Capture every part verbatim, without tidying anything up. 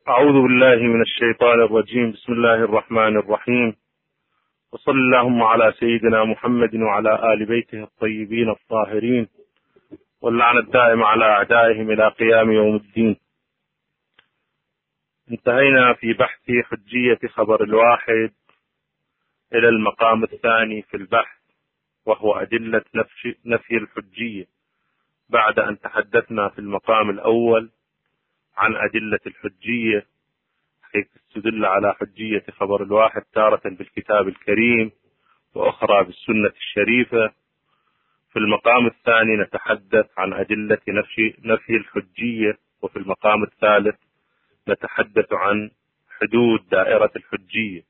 أعوذ بالله من الشيطان الرجيم. بسم الله الرحمن الرحيم، وصل اللهم على سيدنا محمد وعلى آل بيته الطيبين الطاهرين، واللعنة الدائمة على أعدائهم إلى قيام يوم الدين. انتهينا في بحث حجية خبر الواحد إلى المقام الثاني في البحث، وهو أدلة نفي الحجية، بعد أن تحدثنا في المقام الأول عن أدلة الحجية، حيث تدل على حجية خبر الواحد تارة بالكتاب الكريم وأخرى بالسنة الشريفة. في المقام الثاني نتحدث عن أدلة نفي, نفي الحجية، وفي المقام الثالث نتحدث عن حدود دائرة الحجية.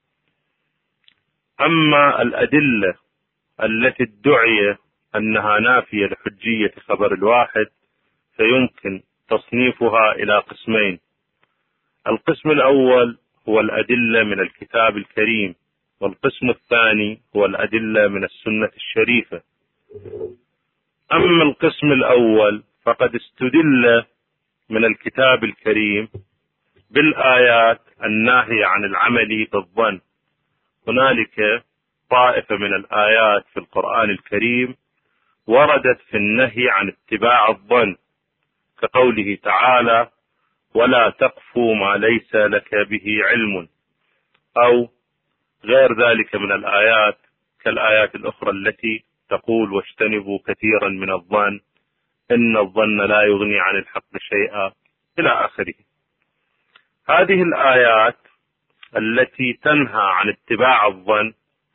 أما الأدلة التي ادعي أنها نافية لحجية خبر الواحد فيمكن تصنيفها إلى قسمين. القسم الأول هو الأدلة من الكتاب الكريم، والقسم الثاني هو الأدلة من السنة الشريفة. أما القسم الأول فقد استدل من الكتاب الكريم بالآيات الناهية عن العمل بالظن. هنالك طائفة من الآيات في القرآن الكريم وردت في النهي عن اتباع الظن، كقوله تعالى: ولا تقف ما ليس لك به علم، أو غير ذلك من الآيات كالآيات الأخرى التي تقول: واجتنبوا كثيرا من الظن إن الظن لا يغني عن الحق شيئا، إلى آخره. هذه الآيات التي تنهى عن اتباع الظن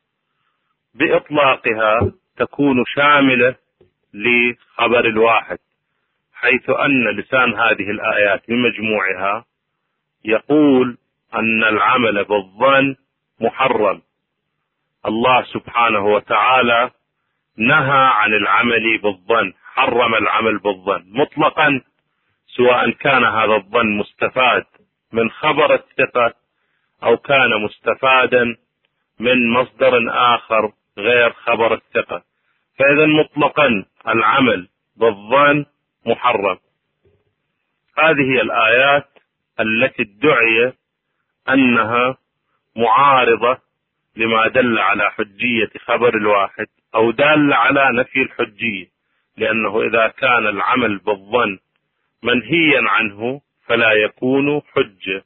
بإطلاقها تكون شاملة لخبر الواحد، حيث أن لسان هذه الآيات بمجموعها يقول أن العمل بالظن محرم. الله سبحانه وتعالى نهى عن العمل بالظن، حرم العمل بالظن مطلقا، سواء كان هذا الظن مستفاد من خبر الثقة أو كان مستفادا من مصدر آخر غير خبر الثقة، فإذا مطلقا العمل بالظن محرم. هذه الآيات التي ادعي أنها معارضة لما دل على حجية خبر الواحد أو دال على نفي الحجية، لأنه إذا كان العمل بالظن منهيا عنه فلا يكون حجة،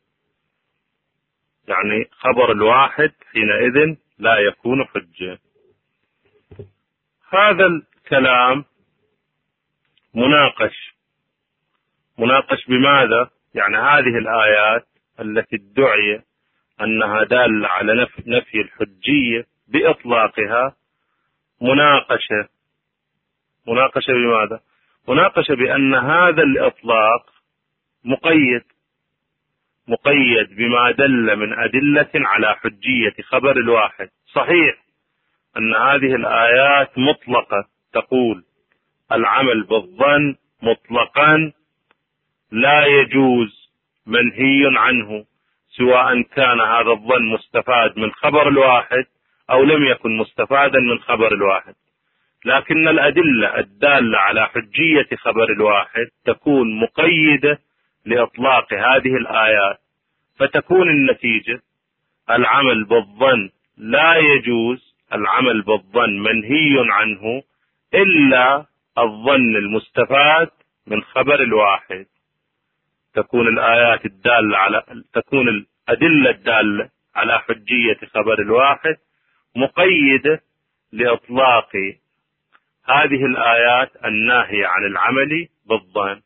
يعني خبر الواحد حينئذ لا يكون حجة. هذا الكلام مناقش مناقش بماذا؟ يعني هذه الآيات التي ادعي أنها دالة على نفي الحجية بإطلاقها مناقشة مناقشة بماذا؟ مناقشة بأن هذا الإطلاق مقيد مقيد بما دل من أدلة على حجية خبر الواحد. صحيح أن هذه الآيات مطلقة تقول العمل بالظن مطلقا لا يجوز، منهي عنه، سواء كان هذا الظن مستفاد من خبر الواحد أو لم يكن مستفادا من خبر الواحد. لكن الأدلة الدالة على حجية خبر الواحد تكون مقيدة لإطلاق هذه الآيات، فتكون النتيجة العمل بالظن لا يجوز، العمل بالظن منهي عنه إلا الظن المستفاد من خبر الواحد. تكون الآيات الدالة على تكون الأدلة الدالة على حجية خبر الواحد مقيدة لإطلاق هذه الآيات الناهية عن العمل بالظن.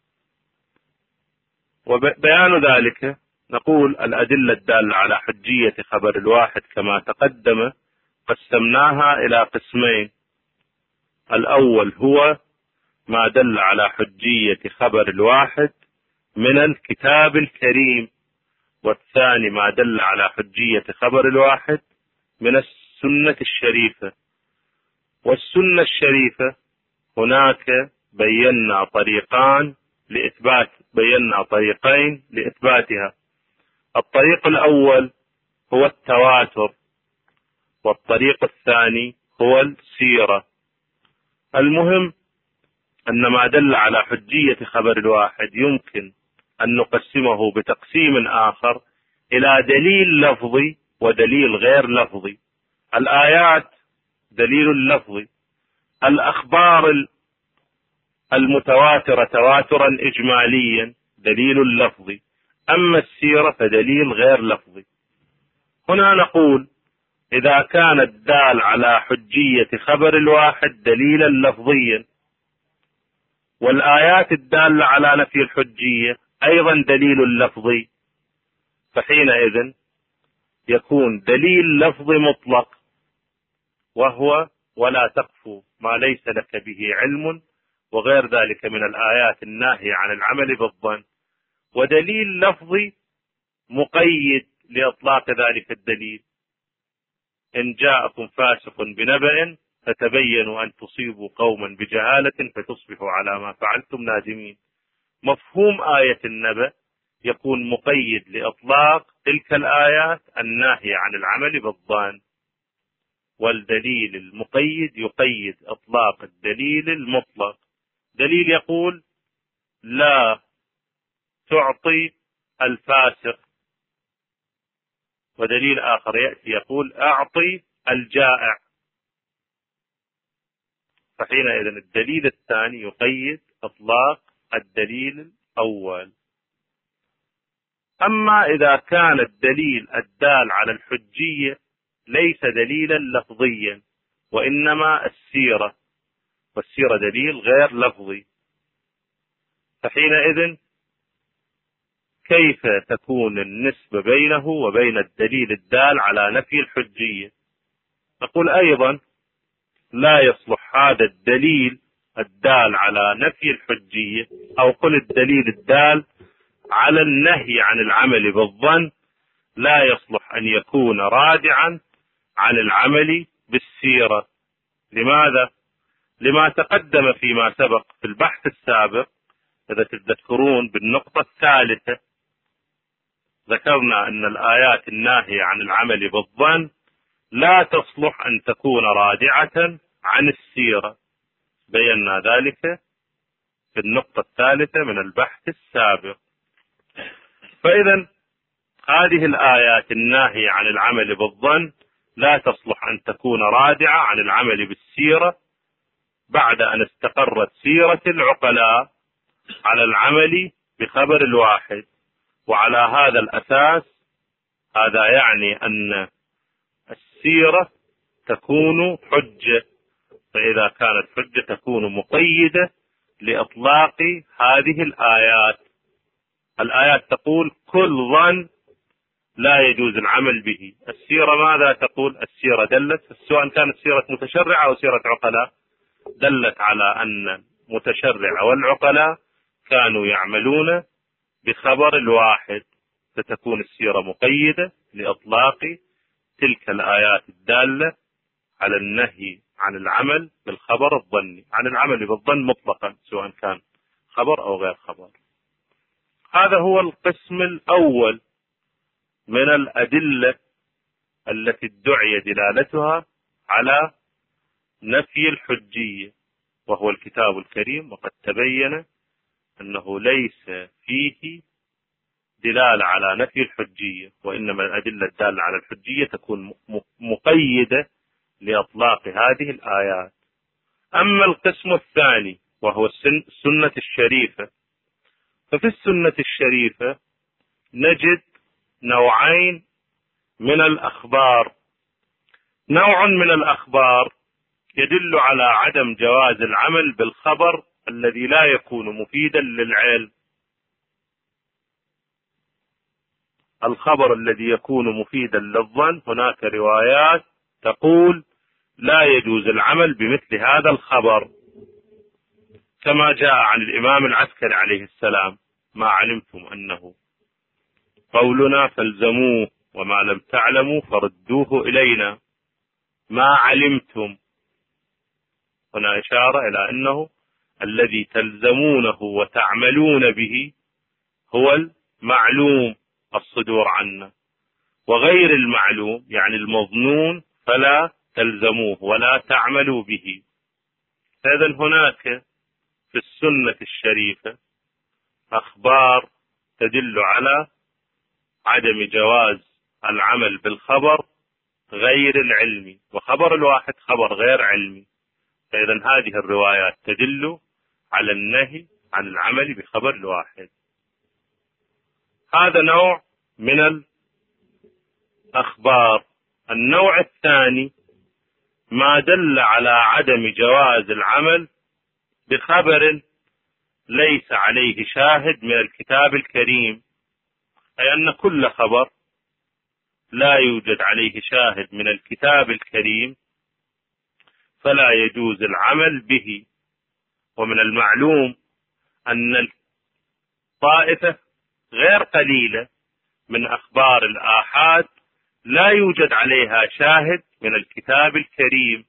وبيان ذلك نقول الأدلة الدالة على حجية خبر الواحد كما تقدم قسمناها إلى قسمين. الأول هو ما دل على حجية خبر الواحد من الكتاب الكريم، والثاني ما دل على حجية خبر الواحد من السنة الشريفة. والسنة الشريفة هناك بينا طريقان لإثبات بينا طريقين لإثباتها. الطريق الأول هو التواتر، والطريق الثاني هو السيرة. المهم أن ما دل على حجية خبر الواحد يمكن أن نقسمه بتقسيم آخر إلى دليل لفظي ودليل غير لفظي. الآيات دليل لفظي، الأخبار المتواترة تواترا إجماليا دليل لفظي، أما السيرة فدليل غير لفظي. هنا نقول إذا كان الدال على حجية خبر الواحد دليلا لفظيا، والآيات الدالة على نفي الحجية أيضا دليل لفظي، فحينئذ يكون دليل لفظي مطلق، وهو ولا تقف ما ليس لك به علم، وغير ذلك من الآيات الناهية عن العمل بالظن. ودليل لفظي مقيد لإطلاق ذلك الدليل، إن جاءكم فاسق بنبأ فتبينوا أن تصيبوا قوما بجهالة فتصبحوا على ما فعلتم نادمين. مفهوم آية النبأ يكون مقيد لإطلاق تلك الآيات الناهية عن العمل بالظن، والدليل المقيد يقيد إطلاق الدليل المطلق. دليل يقول لا تعطي الفاسق، ودليل آخر يأتي يقول أعطي الجائع، فحينئذ الدليل الثاني يقيد إطلاق الدليل الأول. أما إذا كان الدليل الدال على الحجية ليس دليلا لفظيا وإنما السيرة، والسيرة دليل غير لفظي، فحينئذ كيف تكون النسبة بينه وبين الدليل الدال على نفي الحجية؟ نقول أيضا لا يصلح هذا الدليل الدال على نفي الحجية، أو قل الدليل الدال على النهي عن العمل بالظن، لا يصلح أن يكون رادعا عن العمل بالسيرة. لماذا؟ لما تقدم فيما سبق في البحث السابق. إذا تذكرون بالنقطة الثالثة ذكرنا أن الآيات الناهية عن العمل بالظن لا تصلح أن تكون رادعة عن السيرة، بينا ذلك في النقطة الثالثة من البحث السابق. فإذا هذه الآيات الناهية عن العمل بالظن لا تصلح أن تكون رادعة عن العمل بالسيرة بعد أن استقرت سيرة العقلاء على العمل بخبر الواحد. وعلى هذا الأساس هذا يعني أن السيرة تكون حجة، فإذا كانت حجة تكون مقيدة لإطلاق هذه الآيات. الآيات تقول كل ظن لا يجوز العمل به. السيرة ماذا تقول؟ السيرة دلت، سواء كانت سيرة متشرع أو سيرة عقلاء، دلت على أن المتشرع والعقلاء كانوا يعملون بخبر الواحد، فتكون السيرة مقيدة لإطلاق تلك الآيات الدالة على النهي عن العمل بالخبر الظني، عن العمل بالظن مطلقا سواء كان خبر أو غير خبر. هذا هو القسم الأول من الأدلة التي ادعي دلالتها على نفي الحجية، وهو الكتاب الكريم. وقد تبين أنه ليس فيه دلالة على نفي الحجية، وإنما الأدلة الدالة على الحجية تكون مقيدة لإطلاق هذه الآيات. أما القسم الثاني وهو السنة الشريفة، ففي السنة الشريفة نجد نوعين من الأخبار. نوع من الأخبار يدل على عدم جواز العمل بالخبر الذي لا يكون مفيدا للعلم. الخبر الذي يكون مفيدا للظن هناك روايات تقول لا يجوز العمل بمثل هذا الخبر، كما جاء عن الإمام العسكري عليه السلام: ما علمتم أنه قولنا فالزموه وما لم تعلموا فردوه إلينا. ما علمتم هنا إشارة إلى أنه الذي تلزمونه وتعملون به هو المعلوم الصدور عنا، وغير المعلوم يعني المظنون فلا تلزموه ولا تعملوا به. إذن هناك في السنة الشريفة أخبار تدل على عدم جواز العمل بالخبر غير العلمي، وخبر الواحد خبر غير علمي. فإذا هذه الروايات تدل على النهي عن العمل بخبر الواحد. هذا نوع من الأخبار. النوع الثاني ما دل على عدم جواز العمل بخبر ليس عليه شاهد من الكتاب الكريم، أي أن كل خبر لا يوجد عليه شاهد من الكتاب الكريم فلا يجوز العمل به. ومن المعلوم أن الطائفة غير قليلة من أخبار الآحاد لا يوجد عليها شاهد من الكتاب الكريم،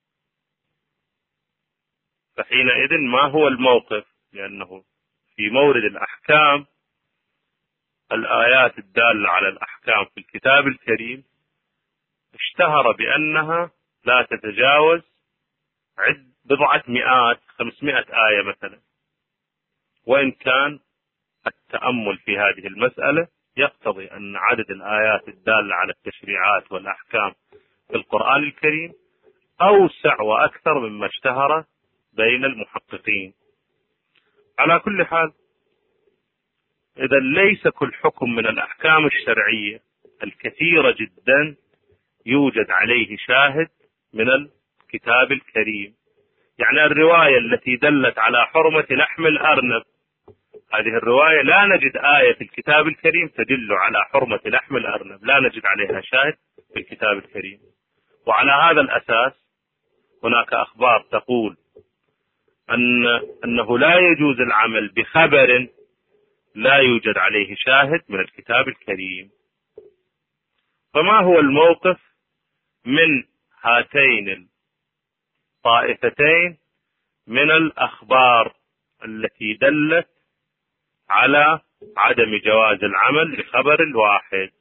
فحينئذ ما هو الموقف؟ لأنه في مورد الأحكام الآيات الدالة على الأحكام في الكتاب الكريم اشتهر بأنها لا تتجاوز عد بضعة مئات خمسمائة آية مثلا، وإن كان التأمل في هذه المسألة يقتضي أن عدد الآيات الدالة على التشريعات والأحكام في القرآن الكريم أوسع وأكثر مما اشتهر بين المحققين. على كل حال، إذا ليس كل حكم من الأحكام الشرعية الكثيرة جدا يوجد عليه شاهد من الكتاب الكريم. يعني الرواية التي دلت على حرمة لحم الأرنب، هذه الرواية لا نجد آية في الكتاب الكريم تدل على حرمة لحم الأرنب، لا نجد عليها شاهد في الكتاب الكريم. وعلى هذا الأساس هناك أخبار تقول أن أنه لا يجوز العمل بخبر لا يوجد عليه شاهد من الكتاب الكريم. فما هو الموقف من هاتين الطائفتين من الأخبار التي دلت على عدم جواز العمل بخبر الواحد؟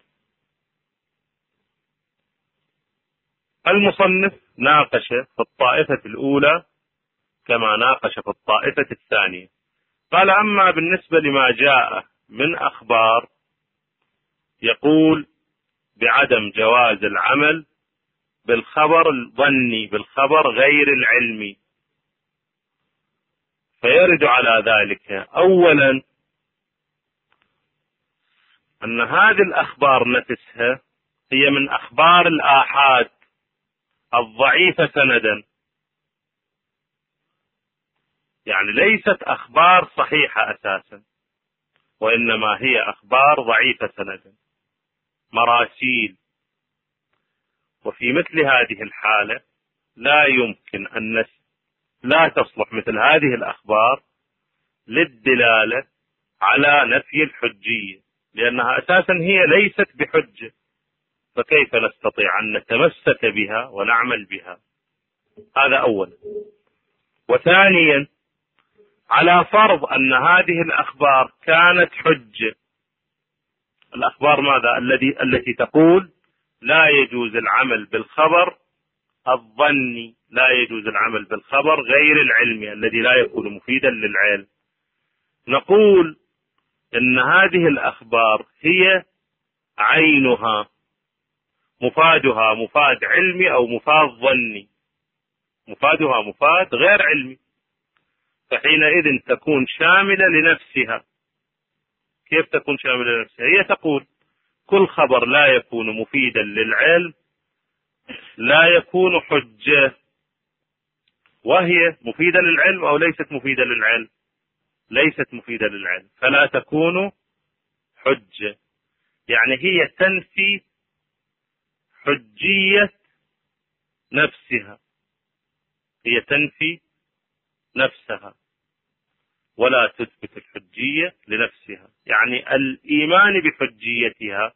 المصنف ناقش في الطائفة الأولى كما ناقش في الطائفة الثانية. قال: أما بالنسبة لما جاء من أخبار يقول بعدم جواز العمل بالخبر الظني بالخبر غير العلمي، فيرد على ذلك أولا أن هذه الأخبار نفسها هي من أخبار الآحاد الضعيفة سندا، يعني ليست أخبار صحيحة أساسا، وإنما هي أخبار ضعيفة سندا، مراسيل. وفي مثل هذه الحالة لا يمكن أن نس... لا تصلح مثل هذه الأخبار للدلالة على نفي الحجية، لأنها أساسا هي ليست بحجة، فكيف نستطيع أن نتمسك بها ونعمل بها؟ هذا أولا. وثانيا، على فرض أن هذه الأخبار كانت حجة، الأخبار ماذا؟ الذي التي تقول لا يجوز العمل بالخبر الظني، لا يجوز العمل بالخبر غير العلمي الذي لا يكون مفيدا للعلم. نقول إن هذه الأخبار هي عينها مفادها مفاد علمي أو مفاد ظني، مفادها مفاد غير علمي، فحينئذ تكون شاملة لنفسها. كيف تكون شاملة لنفسها؟ هي تقول كل خبر لا يكون مفيدا للعلم لا يكون حجة، وهي مفيدة للعلم أو ليست مفيدة للعلم؟ ليست مفيدة للعلم، فلا تكون حجة. يعني هي تنفي حجية نفسها، هي تنفي نفسها ولا تثبت الحجية لنفسها. يعني الإيمان بحجيتها،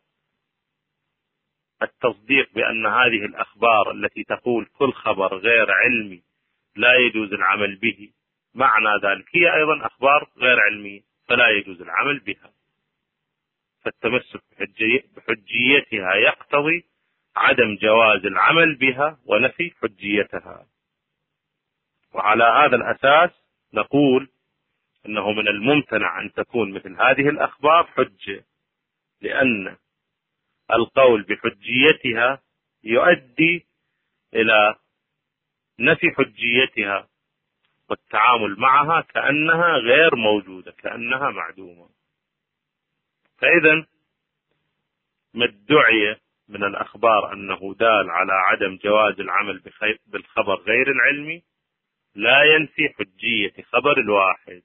التصديق بأن هذه الأخبار التي تقول كل خبر غير علمي لا يجوز العمل به، معنى ذلك هي أيضا أخبار غير علمية فلا يجوز العمل بها. فالتمسك بحجيتها يقتضي عدم جواز العمل بها ونفي حجيتها. وعلى هذا الأساس نقول أنه من الممتنع أن تكون مثل هذه الأخبار حجة، لأن القول بحجيتها يؤدي إلى نفي حجيتها والتعامل معها كأنها غير موجودة، كأنها معدومة. فإذا ما ادعي من الأخبار أنه دال على عدم جواز العمل بالخبر غير العلمي لا ينفي حجية خبر الواحد.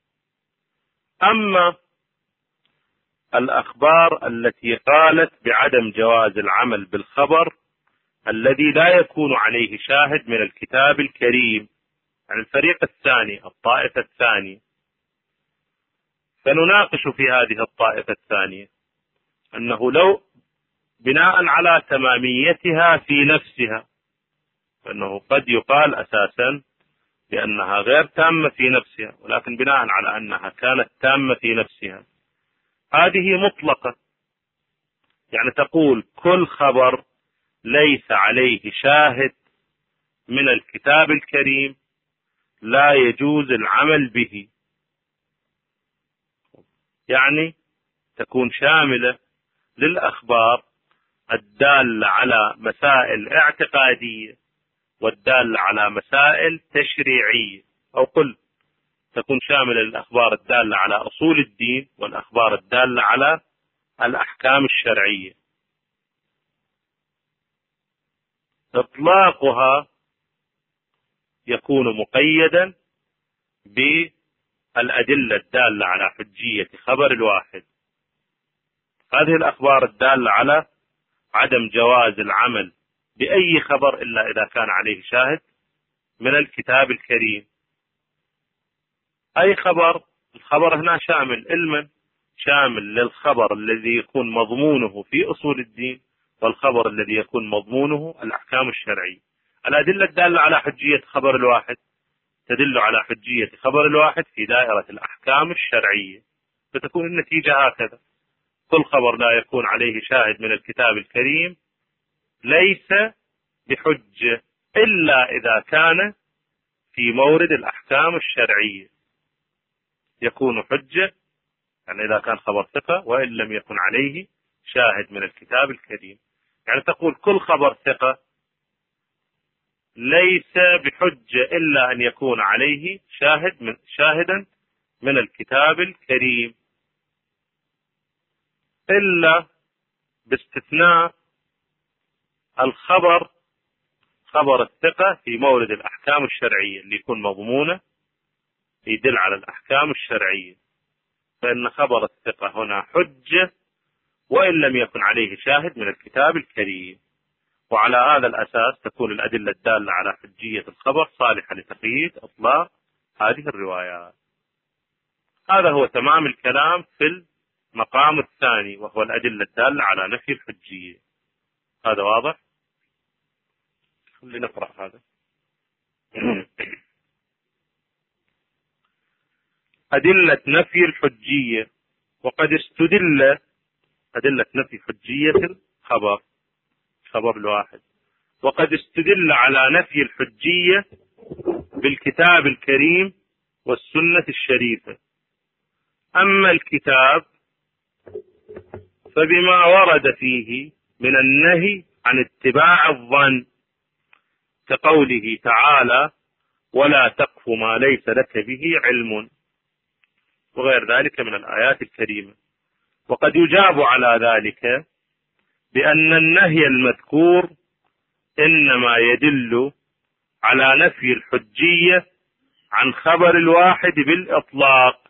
أما الأخبار التي قالت بعدم جواز العمل بالخبر الذي لا يكون عليه شاهد من الكتاب الكريم، عن الفريق الثاني الطائفة الثانية، فنناقش في هذه الطائفة الثانية أنه لو بناء على تماميتها في نفسها، فإنه قد يقال أساسا بأنها غير تامة في نفسها، ولكن بناء على أنها كانت تامة في نفسها هذه مطلقة، يعني تقول كل خبر ليس عليه شاهد من الكتاب الكريم لا يجوز العمل به، يعني تكون شاملة للأخبار الدالة على مسائل اعتقادية والدالة على مسائل تشريعية، أو قل تكون شاملة للأخبار الدالة على أصول الدين والأخبار الدالة على الأحكام الشرعية. إطلاقها يكون مقيدا بالأدلة الدالة على حجية خبر الواحد. هذه الأخبار الدالة على عدم جواز العمل بأي خبر إلا إذا كان عليه شاهد من الكتاب الكريم. أي خبر، الخبر هنا شامل علما، شامل للخبر الذي يكون مضمونه في أصول الدين والخبر الذي يكون مضمونه الأحكام الشرعية. الأدلة الدالة على حجية خبر الواحد تدل على حجية خبر الواحد في دائرة الأحكام الشرعية، فتكون النتيجة هكذا: كل خبر لا يكون عليه شاهد من الكتاب الكريم ليس بحجة إلا إذا كان في مورد الأحكام الشرعية، يكون حجة يعني إذا كان خبر ثقة وإن لم يكن عليه شاهد من الكتاب الكريم. يعني تقول كل خبر ثقة ليس بحجة إلا أن يكون عليه شاهد من شاهدا من الكتاب الكريم، إلا باستثناء الخبر خبر الثقة في مورد الأحكام الشرعية اللي يكون مضمونة يدل على الأحكام الشرعية، فإن خبر الثقة هنا حجة وإن لم يكن عليه شاهد من الكتاب الكريم. وعلى هذا الأساس تكون الأدلة الدالة على حجية الخبر صالحة لتقييد إطلاق هذه الروايات. هذا هو تمام الكلام في المقام الثاني، وهو الأدلة الدالة على نفي الحجية. هذا واضح؟ خلينا نقرأ هذا. أدلة نفي الحجية. وقد استدل أدلة نفي حجية الخبر خبر الواحد وقد استدل على نفي الحجية بالكتاب الكريم والسنة الشريفة. أما الكتاب فبما ورد فيه من النهي عن اتباع الظن، كقوله تعالى: ولا تقف ما ليس لك به علم، وغير ذلك من الآيات الكريمة. وقد يجاب على ذلك بأن النهي المذكور إنما يدل على نفي الحجية عن خبر الواحد بالإطلاق،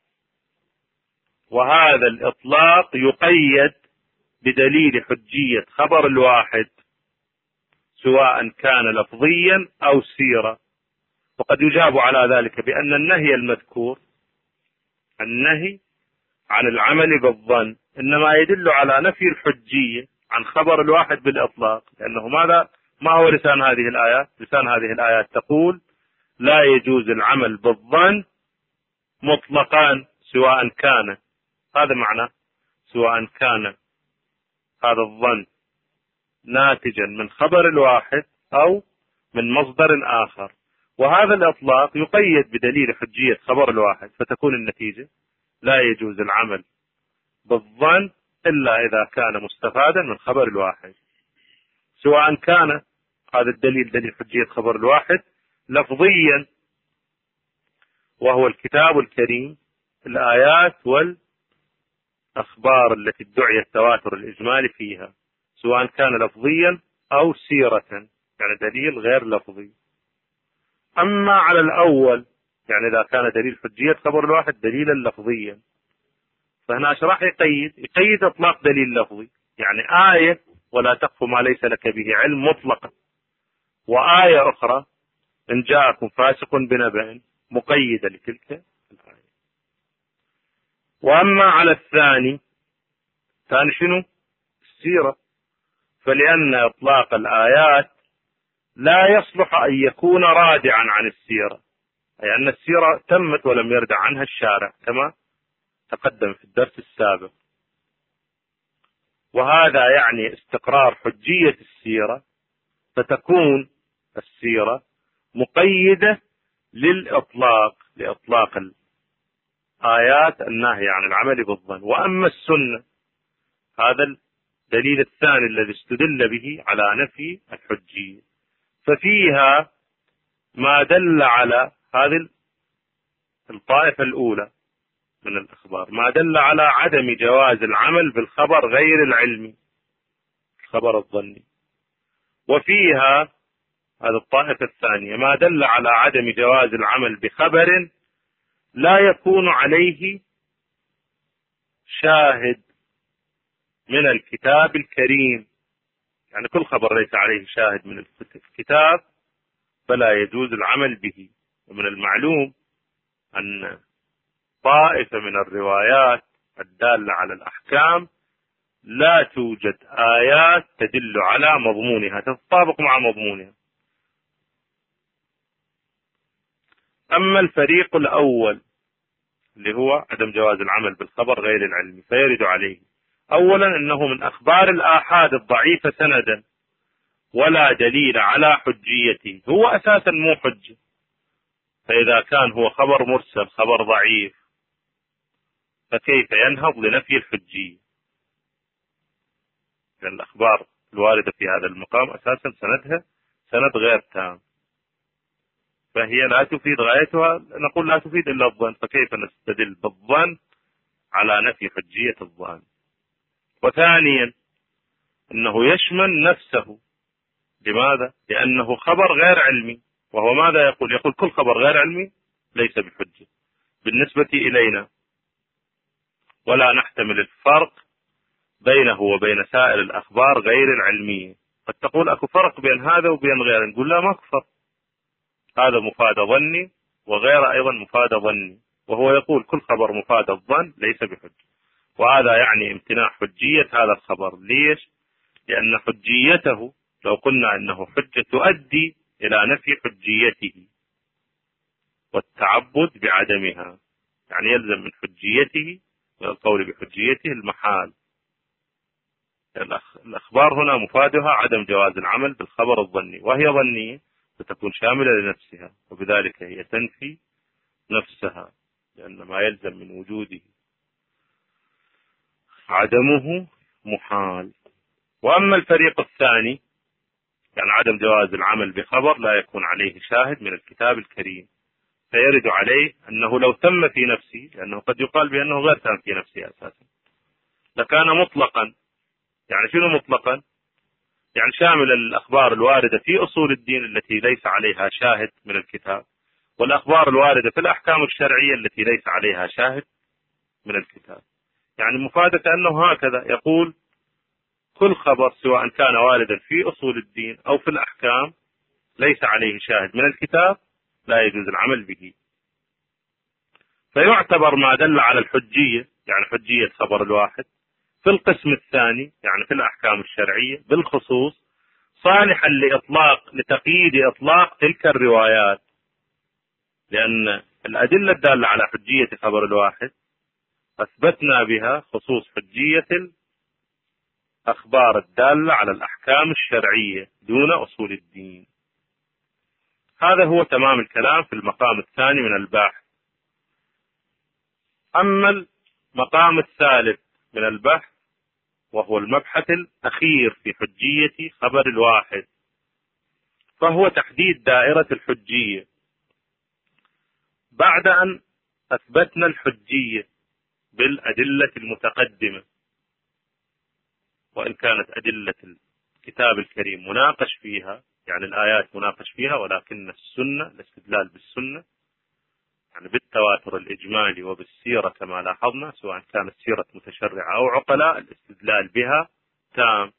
وهذا الإطلاق يقيد بدليل حجية خبر الواحد سواء كان لفظيا أو سيرة. وقد يجاب على ذلك بأن النهي المذكور النهي عن العمل بالظن إنما يدل على نفي الحجية عن خبر الواحد بالإطلاق، لأنه ماذا ما هو لسان هذه الآيات؟ لسان هذه الآيات تقول: لا يجوز العمل بالظن مطلقا سواء كان، هذا معنى سواء كان هذا الظن ناتجا من خبر الواحد أو من مصدر آخر. وهذا الإطلاق يقيد بدليل حجية خبر الواحد، فتكون النتيجة لا يجوز العمل بالظن إلا إذا كان مستفادا من خبر الواحد، سواء كان هذا الدليل دليل حجية خبر الواحد لفظيا وهو الكتاب الكريم، الآيات والأخبار التي ادعي التواتر الإجمالي فيها، سواء كان لفظيا أو سيرة، يعني دليل غير لفظي. أما على الأول، يعني إذا كان دليل حجية خبر الواحد دليلا لفظيا، فهنا ايش راح يقيد؟ يقيد إطلاق دليل لفظي، يعني آية ولا تقف ما ليس لك به علم مطلقا، وآية أخرى إن جاءكم فاسق بنبأ مقيدة لتلك الآية. وأما على الثاني، ثاني شنو؟ السيرة، فلأن إطلاق الآيات لا يصلح أن يكون رادعا عن السيرة، أي أن السيرة تمت ولم يردع عنها الشارع كما تقدم في الدرس السابق، وهذا يعني استقرار حجية السيرة، فتكون السيرة مقيدة للإطلاق لإطلاق الآيات الناهية عن العمل بالظن. وأما السنة، هذا الدليل الثاني الذي استدل به على نفي الحجية، ففيها ما دل على هذه الطائفة الأولى من الأخبار، ما دل على عدم جواز العمل بالخبر غير العلمي، الخبر الظني. وفيها هذه الطائفة الثانية ما دل على عدم جواز العمل بخبر لا يكون عليه شاهد من الكتاب الكريم، يعني كل خبر ليس عليه شاهد من الكتاب فلا يجوز العمل به. ومن المعلوم أن طائفة من الروايات الدالة على الأحكام لا توجد آيات تدل على مضمونها تتطابق مع مضمونها. أما الفريق الأول اللي هو عدم جواز العمل بالخبر غير العلمي، فيرد عليه أولا أنه من أخبار الآحاد الضعيفة سندا ولا دليل على حجيته، هو أساسا مو حجة، فإذا كان هو خبر مرسل خبر ضعيف فكيف ينهض لنفي الحجية؟ لأن الأخبار الواردة في هذا المقام أساسا سندها سند غير تام، فهي لا تفيد غايتها، نقول لا تفيد إلا الظن، فكيف نستدل بالظن على نفي حجية الظن؟ وثانيا أنه يشمل نفسه، لماذا؟ لأنه خبر غير علمي، وهو ماذا يقول؟ يقول كل خبر غير علمي ليس بحجة بالنسبة إلينا، ولا نحتمل الفرق بينه وبين سائر الأخبار غير العلمية. قد تقول أكو فرق بين هذا وبين غيره، نقول لا، ما فرق، هذا مفاد ظني وغير أيضا مفاد ظني، وهو يقول كل خبر مفاد الظن ليس بحجة، وهذا يعني امتناع حجية هذا الخبر. ليش؟ لأن حجيته لو قلنا أنه حجة تؤدي إلى نفي حجيته والتعبد بعدمها، يعني يلزم من حجيته والقول بحجيته المحال. الأخبار هنا مفادها عدم جواز العمل بالخبر الظني، وهي ظنية فتكون شاملة لنفسها، وبذلك هي تنفي نفسها، لأن ما يلزم من وجوده عدمه محال. وأما الفريق الثاني، يعني عدم جواز العمل بخبر لا يكون عليه شاهد من الكتاب الكريم، فيرد عليه أنه لو تم في نفسه، لأنه قد يقال بأنه غير تام في نفسه أساسا، لكان مطلقا. يعني شنو مطلقا؟ يعني شامل الأخبار الواردة في أصول الدين التي ليس عليها شاهد من الكتاب، والأخبار الواردة في الأحكام الشرعية التي ليس عليها شاهد من الكتاب. يعني مفادة أنه هكذا يقول كل خبر سواء كان واردا في أصول الدين أو في الأحكام ليس عليه شاهد من الكتاب لا يجوز العمل به. فيعتبر ما دل على الحجية، يعني حجية خبر الواحد، في القسم الثاني يعني في الأحكام الشرعية بالخصوص صالحا لإطلاق لتقييد إطلاق تلك الروايات، لأن الأدلة الدالة على حجية خبر الواحد أثبتنا بها خصوص حجية الأخبار الدالة على الأحكام الشرعية دون أصول الدين. هذا هو تمام الكلام في المقام الثاني من البحث. أما المقام الثالث من البحث وهو المبحث الأخير في حجية خبر الواحد، فهو تحديد دائرة الحجية. بعد أن أثبتنا الحجية بالأدلة المتقدمة، وإن كانت أدلة الكتاب الكريم مناقش فيها، يعني الآيات مناقش فيها، ولكن السنة الاستدلال بالسنة يعني بالتواتر الإجمالي وبالسيرة كما لاحظنا، سواء كانت سيرة متشرعة أو عقلاء، الاستدلال بها تام.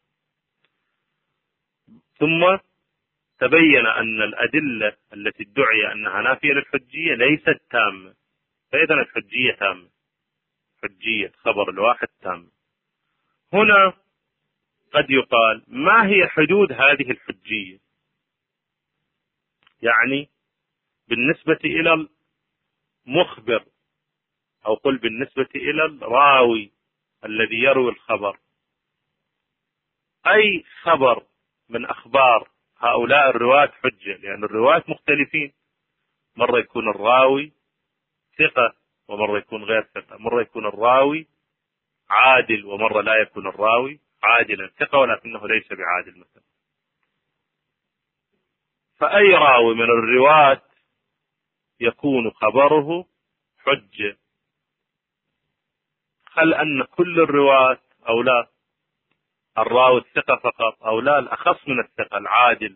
ثم تبين أن الأدلة التي ادعي أنها نافية للحجية ليست تامة، فإذا الحجية تامة، حجية خبر الواحد تامة. هنا قد يقال ما هي حدود هذه الحجية؟ يعني بالنسبة إلى المخبر، أو قل بالنسبة إلى الراوي الذي يروي الخبر، أي خبر من أخبار هؤلاء الرواة حجة؟ لأن الرواة مختلفين، مرة يكون الراوي ثقة ومرة يكون غير ثقة، مرة يكون الراوي عادل ومرة لا يكون الراوي عادلا، ثقة ولكنه ليس بعادل مثلا. فأي راوي من الرواة يكون خبره حجة؟ هل أن كل الرواة أو لا؟ الراوي الثقة فقط أو لا الأخص من الثقة العادل؟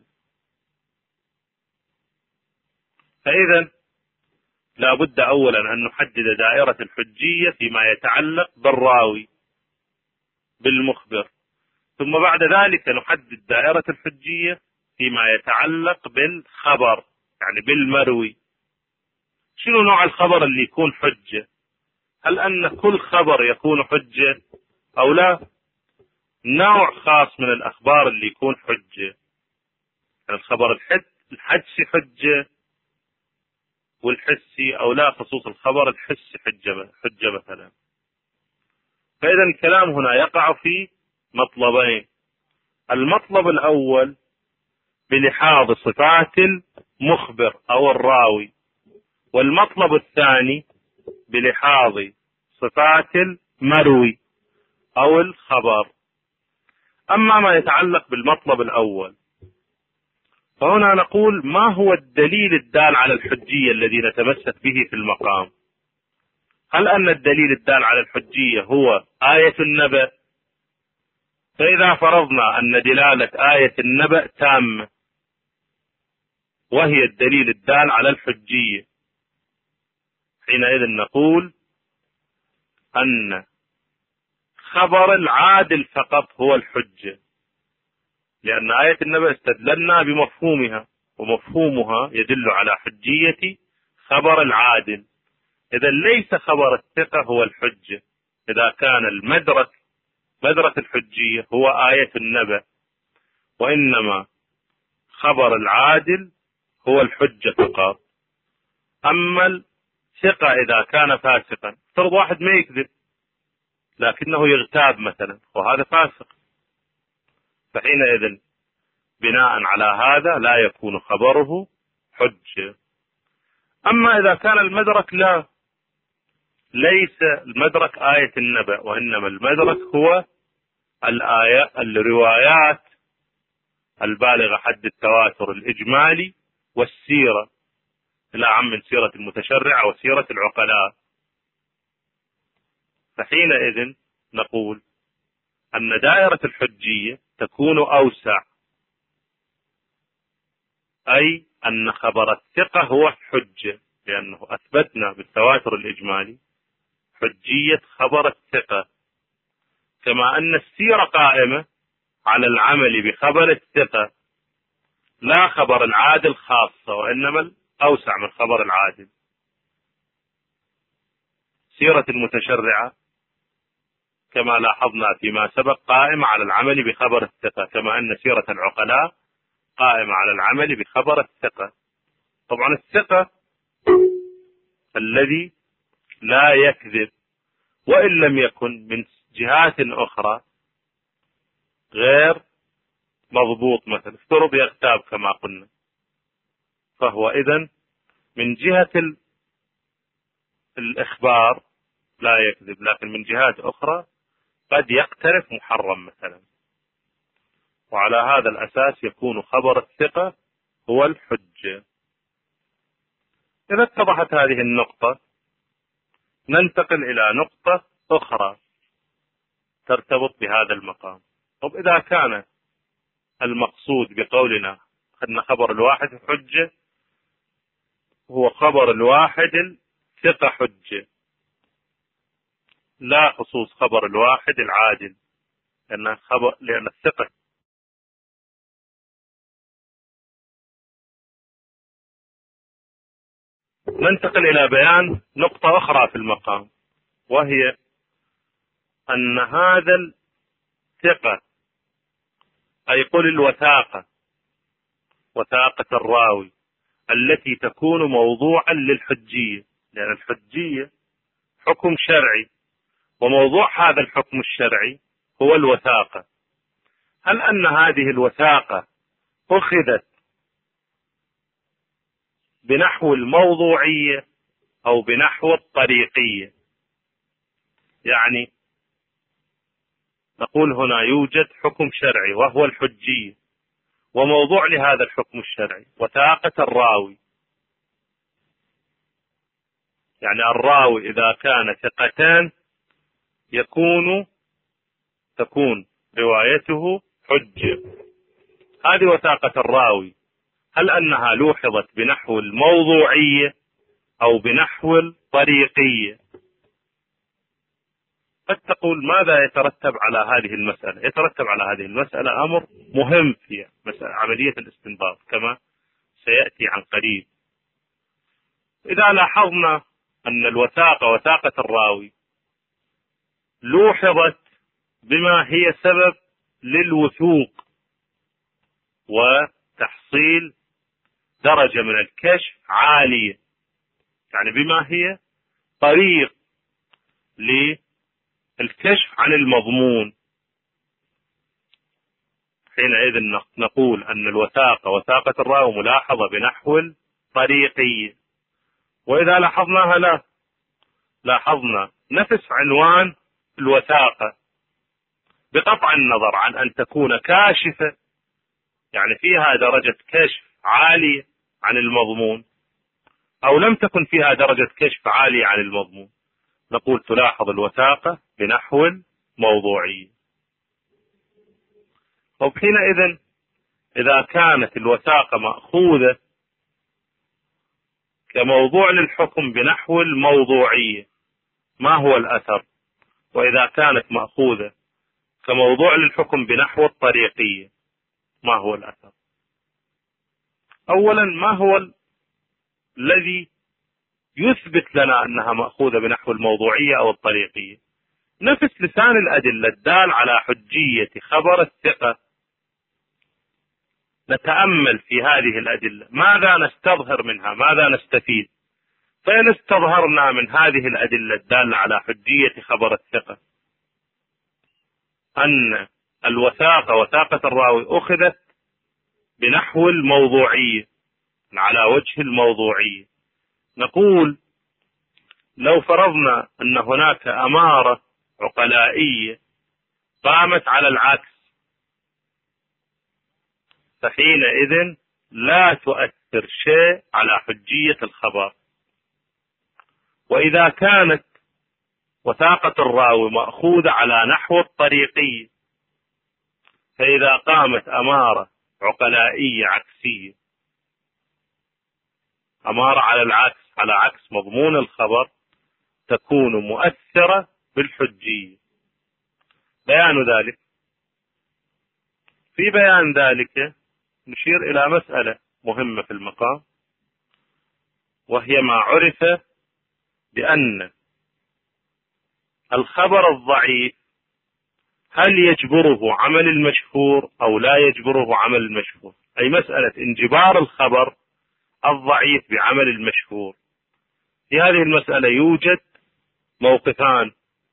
فإذا لا بد أولا أن نحدد دائرة الحجية فيما يتعلق بالراوي بالمخبر، ثم بعد ذلك نحدد دائرة الحجية فيما يتعلق بالخبر يعني بالمروي. شنو نوع الخبر اللي يكون حجة؟ هل أن كل خبر يكون حجة أو لا؟ نوع خاص من الأخبار اللي يكون حجة، يعني الخبر الحدسي حجة والحسي، أو لا خصوص الخبر الحسي حجة حجة مثلا. فإذا الكلام هنا يقع في مطلبين: المطلب الأول بلحاظ صفات المخبر أو الراوي، والمطلب الثاني بلحاظ صفات المروي أو الخبر. أما ما يتعلق بالمطلب الأول فهنا نقول ما هو الدليل الدال على الحجية الذي نتمسك به في المقام؟ هل أن الدليل الدال على الحجية هو آية النبأ؟ فإذا فرضنا أن دلالة آية النبأ تامة وهي الدليل الدال على الحجية، حينئذ نقول أن خبر العادل فقط هو الحجة، لأن آية النبأ استدللنا بمفهومها، ومفهومها يدل على حجية خبر العادل. إذا ليس خبر الثقة هو الحجة، إذا كان المدرك مدرك الحجية هو آية النبأ، وإنما خبر العادل هو الحجة فقط. أما الثقة إذا كان فاسقا، فرض واحد ما يكذب لكنه يغتاب مثلا وهذا فاسق، فحينئذ بناء على هذا لا يكون خبره حجة. أما إذا كان المدرك لا ليس المدرك آية النبأ، وإنما المدرك هو الآية الروايات البالغة حد التواتر الإجمالي والسيرة، إلى عام من سيرة المتشرع وسيرة العقلاء، فحينئذ نقول أن دائرة الحجية تكون أوسع، أي أن خبر الثقة هو حجة، لأنه أثبتنا بالتواتر الإجمالي حجية خبر الثقة، كما أن السيرة قائمة على العمل بخبر الثقة لا خبر العادل خاصة، وإنما أوسع من خبر العادل. سيرة المتشرعة كما لاحظنا فيما سبق قائمة على العمل بخبر الثقة، كما أن سيرة العقلاء قائمة على العمل بخبر الثقة. طبعا الثقة الذي لا يكذب، وإن لم يكن من جهات أخرى غير مضبوط، مثلا افترض يغتاب كما قلنا، فهو إذن من جهة الإخبار لا يكذب، لكن من جهات أخرى قد يقترف محرم مثلا، وعلى هذا الأساس يكون خبر الثقة هو الحجة. إذا اتضحت هذه النقطة ننتقل إلى نقطة أخرى ترتبط بهذا المقام. طب إذا كان المقصود بقولنا أن خبر الواحد حجة هو خبر الواحد الثقة حجة، لا خصوص خبر الواحد العادل، لأن خبر لأن الثقة ننتقل إلى بيان نقطة أخرى في المقام، وهي أن هذا الثقة أي قل الوثاقة، وثاقة الراوي التي تكون موضوعا للحجية، لأن الحجية حكم شرعي وموضوع هذا الحكم الشرعي هو الوثاقة. هل أن هذه الوثاقة أخذت بنحو الموضوعية أو بنحو الطريقية؟ يعني نقول هنا يوجد حكم شرعي وهو الحجية، وموضوع لهذا الحكم الشرعي وثاقة الراوي، يعني الراوي إذا كان ثقتان يكون تكون روايته حجة. هذه وثاقة الراوي، هل أنها لوحظت بنحو الموضوعية أو بنحو الطريقية؟ قد تقول ماذا يترتب على هذه المسألة؟ يترتب على هذه المسألة أمر مهم في مسألة عملية الاستنباط كما سيأتي عن قريب. إذا لاحظنا أن الوثاقة وثاقة الراوي لوحظت بما هي سبب للوثوق وتحصيل درجة من الكشف عالية، يعني بما هي طريق للكشف عن المضمون، حينئذ نقول أن الوثاقة وثاقة الراوي ملاحظة بنحو الطريقية. وإذا لاحظناها لا لاحظنا نفس عنوان الوثاقة بقطع النظر عن أن تكون كاشفة، يعني فيها درجة كشف عالية عن المضمون، أو لم تكن فيها درجة كشف عالية عن المضمون، نقول تلاحظ الوثاقة بنحو موضوعي. وحينئذ إذا كانت الوثاقة مأخوذة كموضوع للحكم بنحو الموضوعية ما هو الأثر؟ وإذا كانت مأخوذة كموضوع للحكم بنحو الطريقية ما هو الأثر؟ أولا، ما هو الذي يثبت لنا أنها مأخوذة بنحو الموضوعية أو الطريقية؟ نفس لسان الأدلة الدال على حجية خبر الثقة. نتأمل في هذه الأدلة، ماذا نستظهر منها؟ ماذا نستفيد؟ فإن استظهرنا من هذه الأدلة الدالة على حجية خبر الثقة أن الوثاقة وثاقة الراوي أخذت بنحو الموضوعية على وجه الموضوعية، نقول لو فرضنا أن هناك أمارة عقلائية قامت على العكس فحينئذ لا تؤثر شيء على حجية الخبر. وإذا كانت وثاقة الراوي مأخوذة على نحو الطريقية، فإذا قامت أمارة عقلائية عكسية، أمارة على العكس على عكس مضمون الخبر، تكون مؤثرة بالحجية. بيان ذلك، في بيان ذلك نشير إلى مسألة مهمة في المقام، وهي ما عرف بأن الخبر الضعيف هل يجبره عمل المشهور أو لا يجبره عمل المشهور، أي مسألة انجبار الخبر الضعيف بعمل المشهور. في هذه المسألة يوجد موقفان: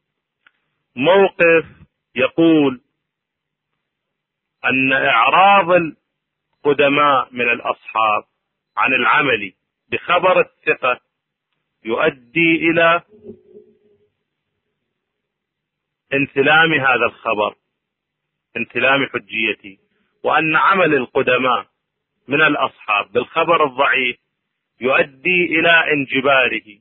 موقف يقول أن إعراض القدماء من الأصحاب عن العمل بخبر الثقة يؤدي إلى انثلام هذا الخبر، انثلام حجيته، وأن عمل القدماء من الأصحاب بالخبر الضعيف يؤدي إلى انجباره.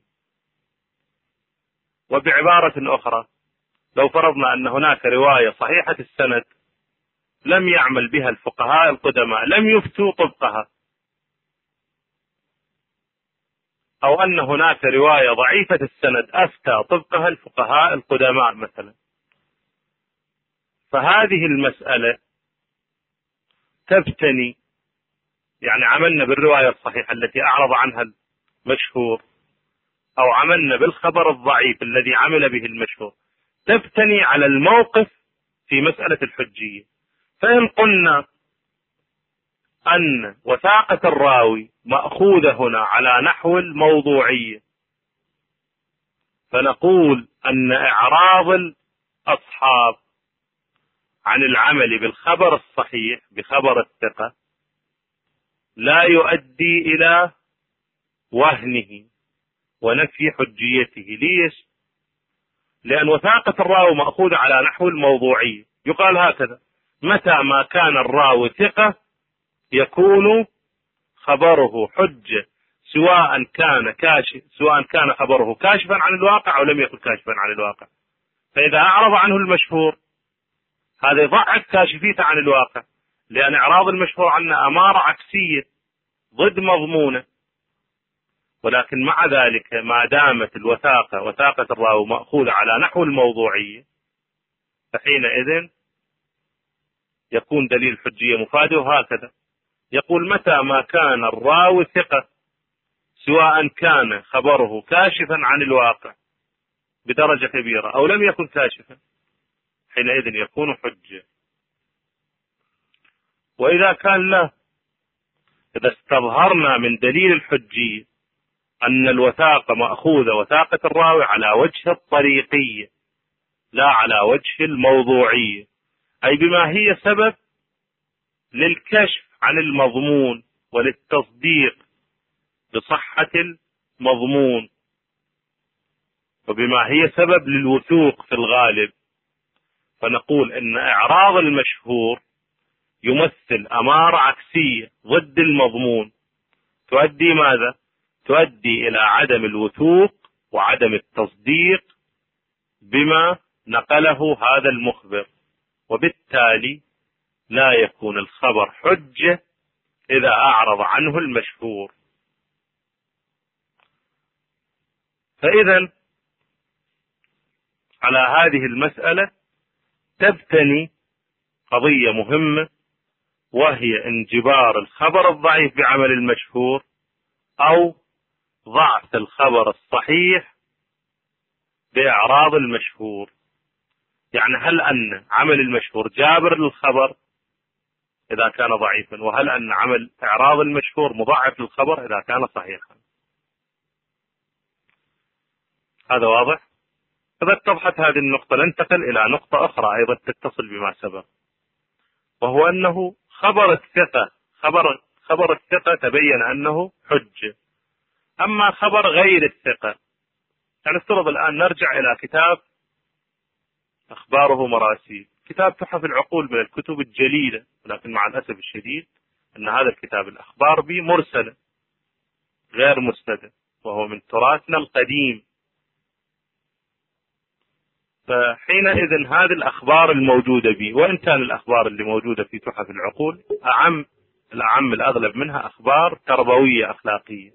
وبعبارة أخرى، لو فرضنا أن هناك رواية صحيحة السند لم يعمل بها الفقهاء القدماء، لم يفتوا طبقها، أو أن هناك رواية ضعيفة السند أفتى طبقها الفقهاء القدماء مثلا، فهذه المسألة تبتني، يعني عملنا بالرواية الصحيحة التي أعرض عنها المشهور، أو عملنا بالخبر الضعيف الذي عمل به المشهور، تبتني على الموقف في مسألة الحجية. فإن قلنا أن وثاقة الراوي مأخوذة هنا على نحو الموضوعية، فنقول أن إعراض الأصحاب عن العمل بالخبر الصحيح بخبر الثقة لا يؤدي إلى وهنه ونفي حجيته. ليش؟ لأن وثاقة الراوي مأخوذة على نحو الموضوعية. يقال هكذا: متى ما كان الراوي ثقة يكون خبره حجة، سواء كان كاشف سواء كان خبره كاشفا عن الواقع أو لم يكن كاشفا عن الواقع. فإذا أعرض عنه المشهور هذا يضعف كاشفيته عن الواقع، لأن إعراض المشهور عنه أمارة عكسية ضد مضمونة. ولكن مع ذلك ما دامت الوثاقة وثاقة الراوي مأخوذة على نحو الموضوعية، فحينئذ يكون دليل الحجية مفاده. وهكذا يقول: متى ما كان الراوي ثقة سواء كان خبره كاشفا عن الواقع بدرجة كبيرة أو لم يكن كاشفا، حينئذ يكون حجة. وإذا كان لا، إذا استظهرنا من دليل الحجية أن الوثاقة مأخوذة وثاقة الراوي على وجه الطريقية لا على وجه الموضوعية، أي بما هي سبب للكشف عن المضمون وللتصديق بصحة المضمون، وبما هي سبب للوثوق في الغالب، فنقول إن إعراض المشهور يمثل أمارة عكسية ضد المضمون، تؤدي ماذا؟ تؤدي إلى عدم الوثوق وعدم التصديق بما نقله هذا المخبر، وبالتالي لا يكون الخبر حجة إذا أعرض عنه المشهور. فإذا على هذه المسألة تبتني قضية مهمة، وهي انجبار الخبر الضعيف بعمل المشهور أو ضعف الخبر الصحيح بإعراض المشهور. يعني هل أن عمل المشهور جابر للخبر إذا كان ضعيفا، وهل أن عمل إعراض المشهور مضاعف للخبر إذا كان صحيحا. هذا واضح؟ إذا اتضحت هذه النقطة ننتقل إلى نقطة أخرى أيضا تتصل بما سبق، وهو أنه خبر الثقة خبر خبر الثقة تبين أنه حجة. أما خبر غير الثقة، يعني افترض الآن نرجع إلى كتاب أخباره مراسيل، كتاب تحف العقول من الكتب الجليلة، ولكن مع الأسف الشديد أن هذا الكتاب الأخبار به مرسلة غير مسندة، وهو من تراثنا القديم. فحينئذ هذه الأخبار الموجودة به، وإن كان الأخبار اللي موجودة في تحف العقول أعم الأعم الأغلب منها أخبار تربوية أخلاقية،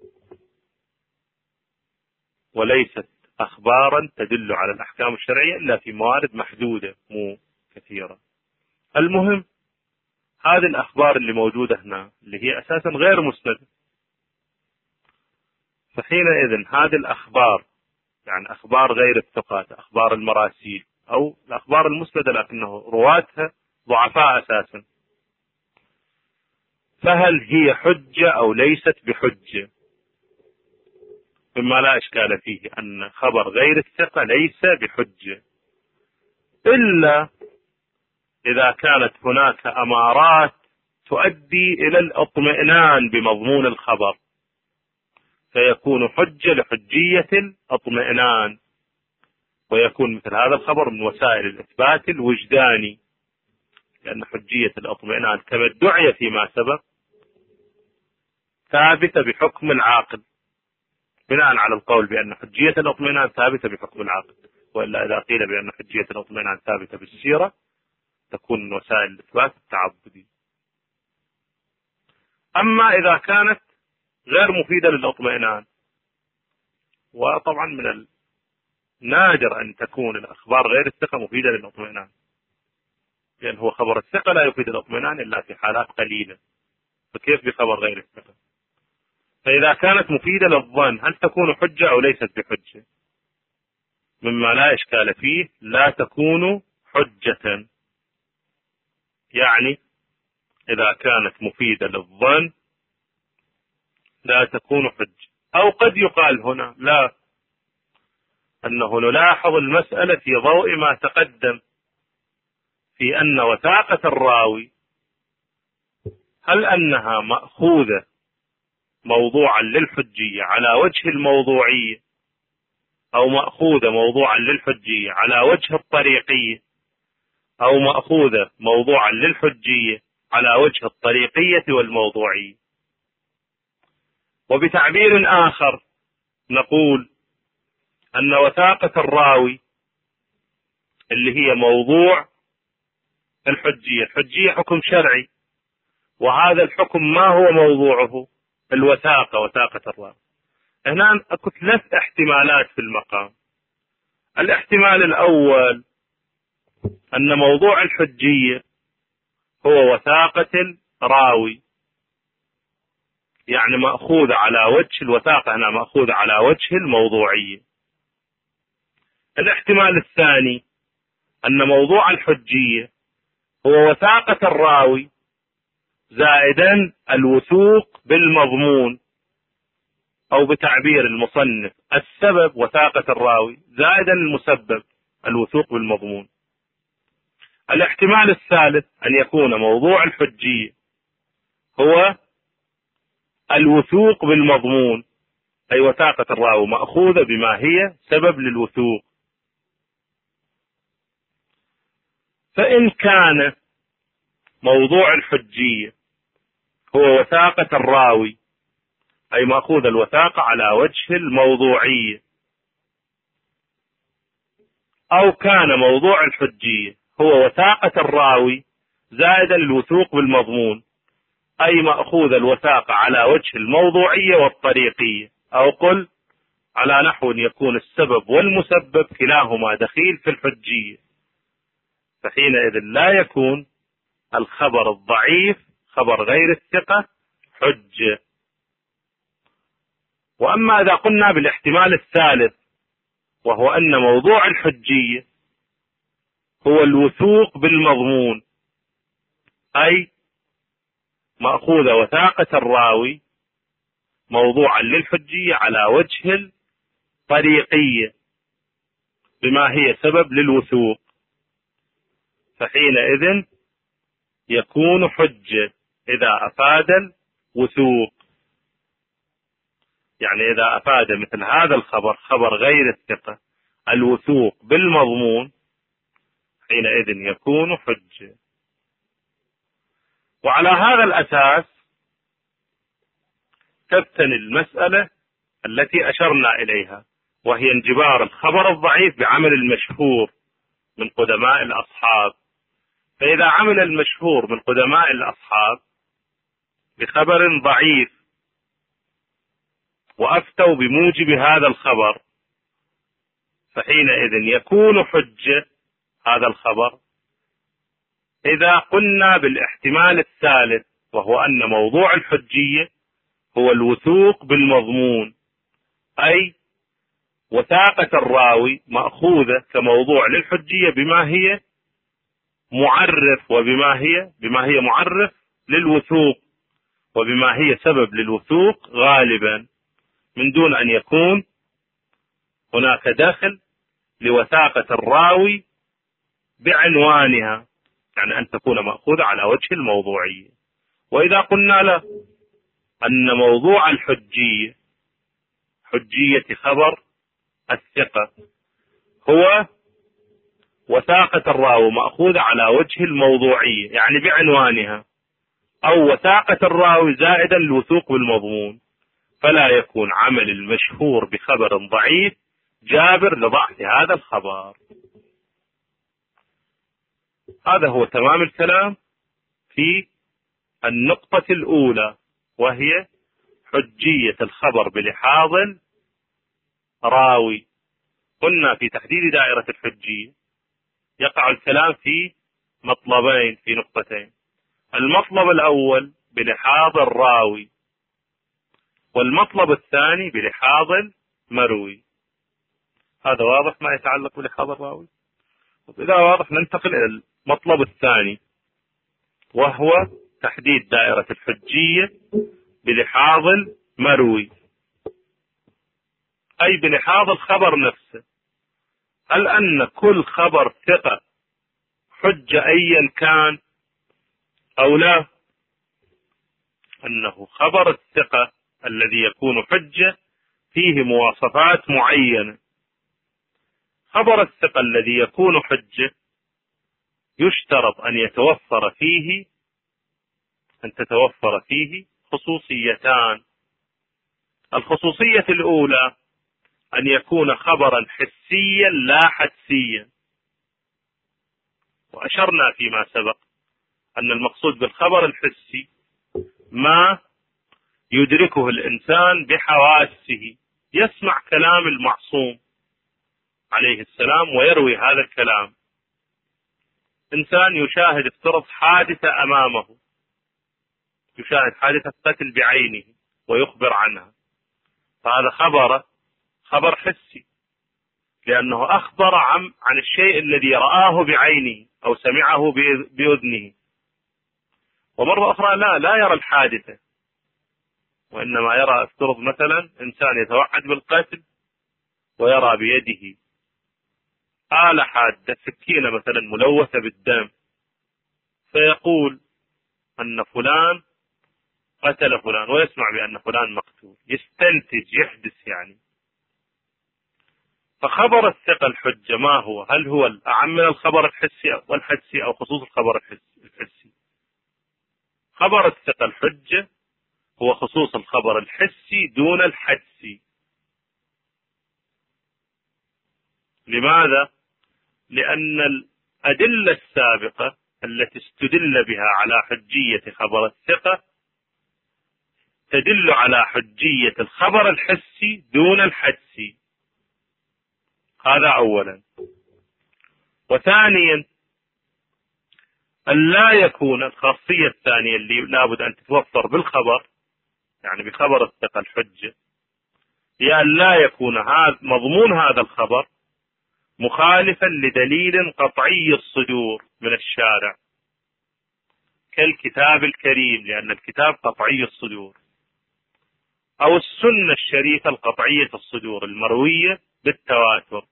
وليست أخبارا تدل على الأحكام الشرعية إلا في موارد محدودة مو كثيرة. المهم هذه الأخبار اللي موجودة هنا اللي هي أساسا غير مسندة، فحينئذ هذه الأخبار يعني أخبار غير الثقات، أخبار المراسيل أو الأخبار المسندة لكنه رواتها ضعفاء أساسا، فهل هي حجة أو ليست بحجة؟ مما لا إشكال فيه أن خبر غير الثقة ليس بحجة، إلا إذا كانت هناك أمارات تؤدي إلى الاطمئنان بمضمون الخبر. فيكون حجة لحجية الاطمئنان، ويكون مثل هذا الخبر من وسائل الإثبات الوجداني، لأن حجية الاطمئنان كما ادعي فيما سبق ثابتة بحكم العاقل، بناء على القول بأن حجية الاطمئنان ثابتة بحكم العاقل. وإلا إذا قيل بأن حجية الاطمئنان ثابتة بالسيرة تكون من وسائل الإثبات التعبدي. أما إذا كانت غير مفيدة للاطمئنان، وطبعا من النادر أن تكون الأخبار غير الثقة مفيدة للاطمئنان، لأن هو خبر الثقة لا يفيد الاطمئنان إلا في حالات قليلة، فكيف بخبر غير الثقة؟ فإذا كانت مفيدة للظن هل تكون حجة أو ليست بحجة؟ مما لا إشكال فيه لا تكون حجة. يعني إذا كانت مفيدة للظن لا تكون حجة. أو قد يقال هنا لا، أنه نلاحظ المسألة في ضوء ما تقدم في أن وثاقة الراوي هل أنها مأخوذة موضوعا للحجية على وجه الموضوعية، أو مأخوذة موضوعا للحجية على وجه الطريقية، أو مأخوذة موضوعا للحجية على وجه الطريقية والموضوعية. وبتعبير آخر نقول أن وثاقة الراوي اللي هي موضوع الحجية، الحجية حكم شرعي، وهذا الحكم ما هو موضوعه؟ الوثاقة، وثاقة الراوي. هنا أكو ثلاث احتمالات في المقام. الاحتمال الأول أن موضوع الحجية هو وثاقة الراوي، يعني مأخوذة على وجه الوثاقة، هنا مأخوذة على وجه الموضوعية. الاحتمال الثاني أن موضوع الحجية هو وثاقة الراوي زائدا الوثوق بالمضمون، أو بتعبير المصنف السبب وثاقة الراوي زائدا المسبب الوثوق بالمضمون. الاحتمال الثالث أن يكون موضوع الحجية هو الوثوق بالمضمون، أي وثاقة الراوي مأخوذة بما هي سبب للوثوق. فإن كان موضوع الحجية هو وثاقة الراوي، أي مأخوذ الوثاقة على وجه الموضوعية، أو كان موضوع الحجية هو وثاقة الراوي زائدا الوثوق بالمضمون، أي مأخوذ الوثاقة على وجه الموضوعية والطريقية، أو قل على نحو يكون السبب والمسبب كلاهما دخيل في الحجية، فحينئذ لا يكون الخبر الضعيف خبر غير الثقة حجة. وأما إذا قلنا بالاحتمال الثالث، وهو أن موضوع الحجية هو الوثوق بالمضمون، أي مأخوذ وثاقة الراوي موضوعا للحجية على وجه الطريقية بما هي سبب للوثوق، فحينئذ يكون حجة إذا أفاد الوثوق. يعني إذا أفاد مثل هذا الخبر خبر غير الثقة الوثوق بالمضمون حينئذ يكون حجة. وعلى هذا الأساس تبتني المسألة التي أشرنا إليها، وهي انجبار الخبر الضعيف بعمل المشهور من قدماء الأصحاب. فإذا عمل المشهور من قدماء الأصحاب بخبر ضعيف وأفتوا بموجب هذا الخبر، فحينئذ يكون حجة هذا الخبر إذا قلنا بالاحتمال الثالث، وهو أن موضوع الحجية هو الوثوق بالمضمون، أي وثاقة الراوي مأخوذة كموضوع للحجية بما هي معرف، وبما هي بما هي معرف للوثوق، وبما هي سبب للوثوق غالبا، من دون أن يكون هناك دخل لوثاقة الراوي بعنوانها، يعني أن تكون مأخوذة على وجه الموضوعية. وإذا قلنا له أن موضوع الحجية حجية خبر الثقة هو وثاقة الراوي مأخوذة على وجه الموضوعية، يعني بعنوانها، أو وثاقة الراوي زائدا الوثوق بالمضمون، فلا يكون عمل المشهور بخبر ضعيف جابر لضعف هذا الخبر. هذا هو تمام الكلام في النقطة الأولى، وهي حجية الخبر بلحاظ راوي. قلنا في تحديد دائرة الحجية يقع الكلام في مطلبين، في نقطتين. المطلب الأول بلحاظ الراوي، والمطلب الثاني بلحاظ المروي. هذا واضح ما يتعلق بلحاظ الراوي؟ إذا واضح ننتقل إلى المطلب الثاني، وهو تحديد دائرة الحجية بلحاظ المروي، أي بلحاظ الخبر نفسه. هل أن كل خبر ثقة حجة أيا كان أو لا؟ أنه خبر الثقة الذي يكون حجة فيه مواصفات معينة. خبر الثقة الذي يكون حجة يشترط أن يتوفر فيه أن تتوفر فيه خصوصيتان. الخصوصية الأولى أن يكون خبرا حسيا لا حدسيا، وأشرنا فيما سبق أن المقصود بالخبر الحسي ما يدركه الإنسان بحواسه، يسمع كلام المعصوم عليه السلام ويروي هذا الكلام. إنسان يشاهد افترض حادثة أمامه، يشاهد حادثة قتل بعينه ويخبر عنها، فهذا خبر خبر حسي، لأنه أخبر عن عن الشيء الذي رآه بعينه أو سمعه بأذنه. ومرة أخرى لا لا يرى الحادثة، وإنما يرى افترض مثلا إنسان يتوعد بالقتل ويرى بيده آلة حادة، سكينة مثلا ملوثة بالدم، فيقول أن فلان قتل فلان، ويسمع بأن فلان مقتول، يستنتج يحدث يعني. فخبر الثقة الحجة ما هو؟ هل هو الأعم من الخبر الحسي والحدسي أو خصوص الخبر الحسي؟ خبر الثقة الحجة هو خصوص الخبر الحسي دون الحدسي. لماذا؟ لأن الأدلة السابقة التي استدل بها على حجية خبر الثقة تدل على حجية الخبر الحسي دون الحدسي. هذا أولا. وثانيا أن لا يكون الخاصية الثانية اللي لابد أن تتوفر بالخبر، يعني بخبر الثقة الحجة، هي أن لا يكون هذا مضمون هذا الخبر مخالفا لدليل قطعي الصدور من الشارع كالكتاب الكريم، لأن الكتاب قطعي الصدور، أو السنة الشريفة القطعية الصدور المروية بالتواتر.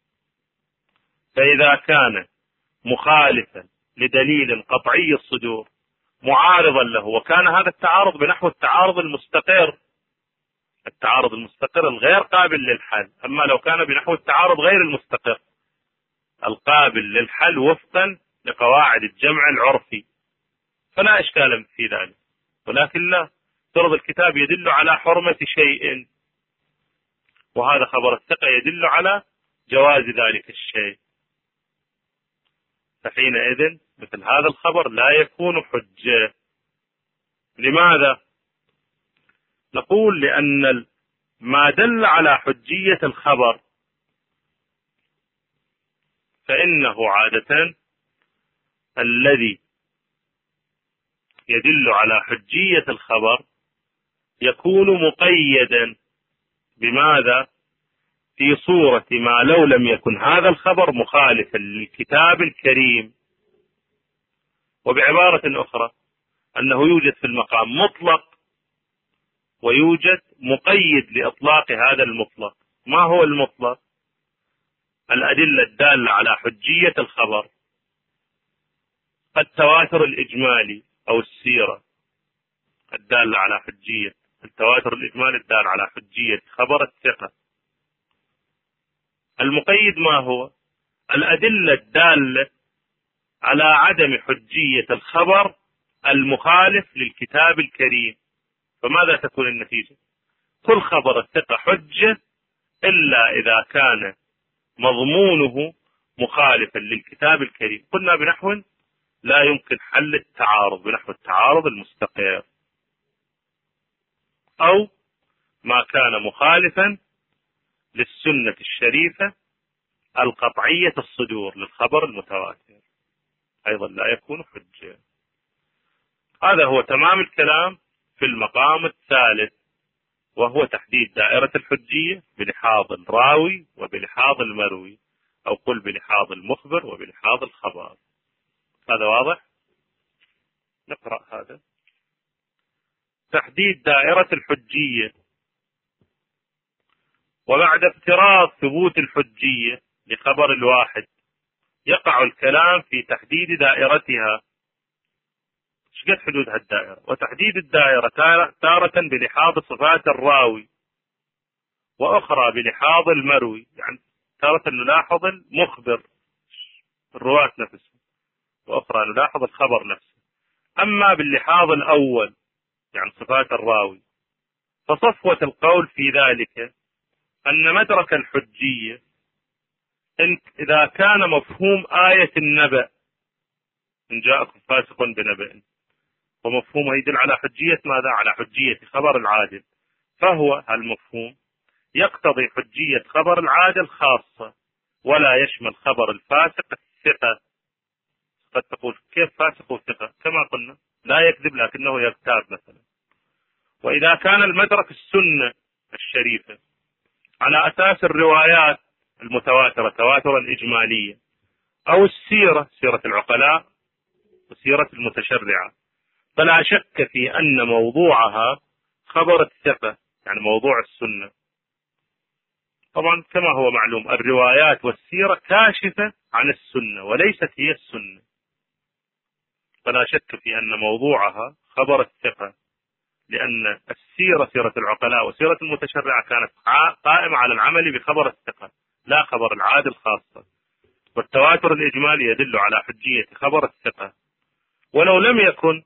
فإذا كان مخالفا لدليل قطعي الصدور معارضا له، وكان هذا التعارض بنحو التعارض المستقر، التعارض المستقر الغير قابل للحل، أما لو كان بنحو التعارض غير المستقر القابل للحل وفقا لقواعد الجمع العرفي، فلا إشكال في ذلك. ولكن لا، فرض الكتاب يدل على حرمة شيء، وهذا خبر الثقة يدل على جواز ذلك الشيء، فحينئذ مثل هذا الخبر لا يكون حجة. لماذا؟ نقول لأن ما دل على حجية الخبر فإنه عادة الذي يدل على حجية الخبر يكون مقيدا بماذا؟ في صورة ما لو لم يكن هذا الخبر مخالفا للكتاب الكريم. وبعبارة أخرى أنه يوجد في المقام مطلق ويوجد مقيد لإطلاق هذا المطلق. ما هو المطلق؟ الأدلة الدالة على حجية الخبر، التواتر الإجمالي أو السيرة الدالة على حجية التواتر الإجمالي الدال على حجية خبر الثقة. المقيد ما هو؟ الأدلة الدالة على عدم حجية الخبر المخالف للكتاب الكريم. فماذا تكون النتيجة؟ كل خبر الثقة حجة إلا إذا كان مضمونه مخالفا للكتاب الكريم. قلنا بنحو لا يمكن حل التعارض، بنحو التعارض المستقر، أو ما كان مخالفا للسنة الشريفة القطعية الصدور للخبر المتواتر، أيضا لا يكون حجة. هذا هو تمام الكلام في المقام الثالث، وهو تحديد دائرة الحجية بلحاظ الراوي وبلحاظ المروي، أو قل بلحاظ المخبر وبلحاظ الخبر. هذا واضح؟ نقرأ هذا. تحديد دائرة الحجية. وبعد افتراض ثبوت الحجية لخبر الواحد يقع الكلام في تحديد دائرتها. ايش قد حدود هالدائرة؟ وتحديد الدائرة تارة بلحاظ صفات الراوي، وأخرى بلحاظ المروي، يعني تارة نلاحظ المخبر الرواة نفسه، وأخرى نلاحظ الخبر نفسه. أما باللحاظ الأول يعني صفات الراوي، فصفوة القول في ذلك أن مدرك الحجية إذا كان مفهوم آية النبأ، إن جاءكم فاسق بنبأ، ومفهومه يدل على حجية ماذا؟ على حجية خبر العادل، فهو المفهوم يقتضي حجية خبر العادل خاصة، ولا يشمل خبر الفاسق الثقة. قد تقول كيف فاسق وثقة؟ كما قلنا لا يكذب لكنه يغتاب مثلا. وإذا كان المدرك السنة الشريفة على أساس الروايات المتواترة تواترا إجمالية، أو السيرة سيرة العقلاء وسيرة المتشرعة، فلا شك في أن موضوعها خبر الثقة، يعني موضوع السنة. طبعا كما هو معلوم الروايات والسيرة كاشفة عن السنة وليست هي السنة، فلا شك في أن موضوعها خبر الثقة، لأن السيرة سيرة العقلاء وسيرة المتشرعة كانت قائمة على العمل بخبر الثقة لا خبر العادل خاصة. والتواتر الإجمالي يدل على حجية خبر الثقة، ولو لم يكن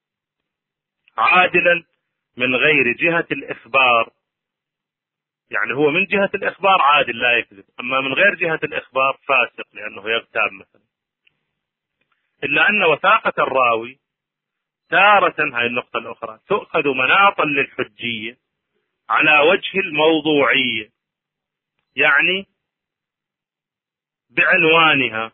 عادلا من غير جهة الإخبار، يعني هو من جهة الإخبار عادل لا يكذب، أما من غير جهة الإخبار فاسق لأنه يغتاب مثلا. إلا أن وثاقة الراوي تارة، هاي النقطة الأخرى، تؤخذ مناطا للحجية على وجه الموضوعية، يعني بعنوانها،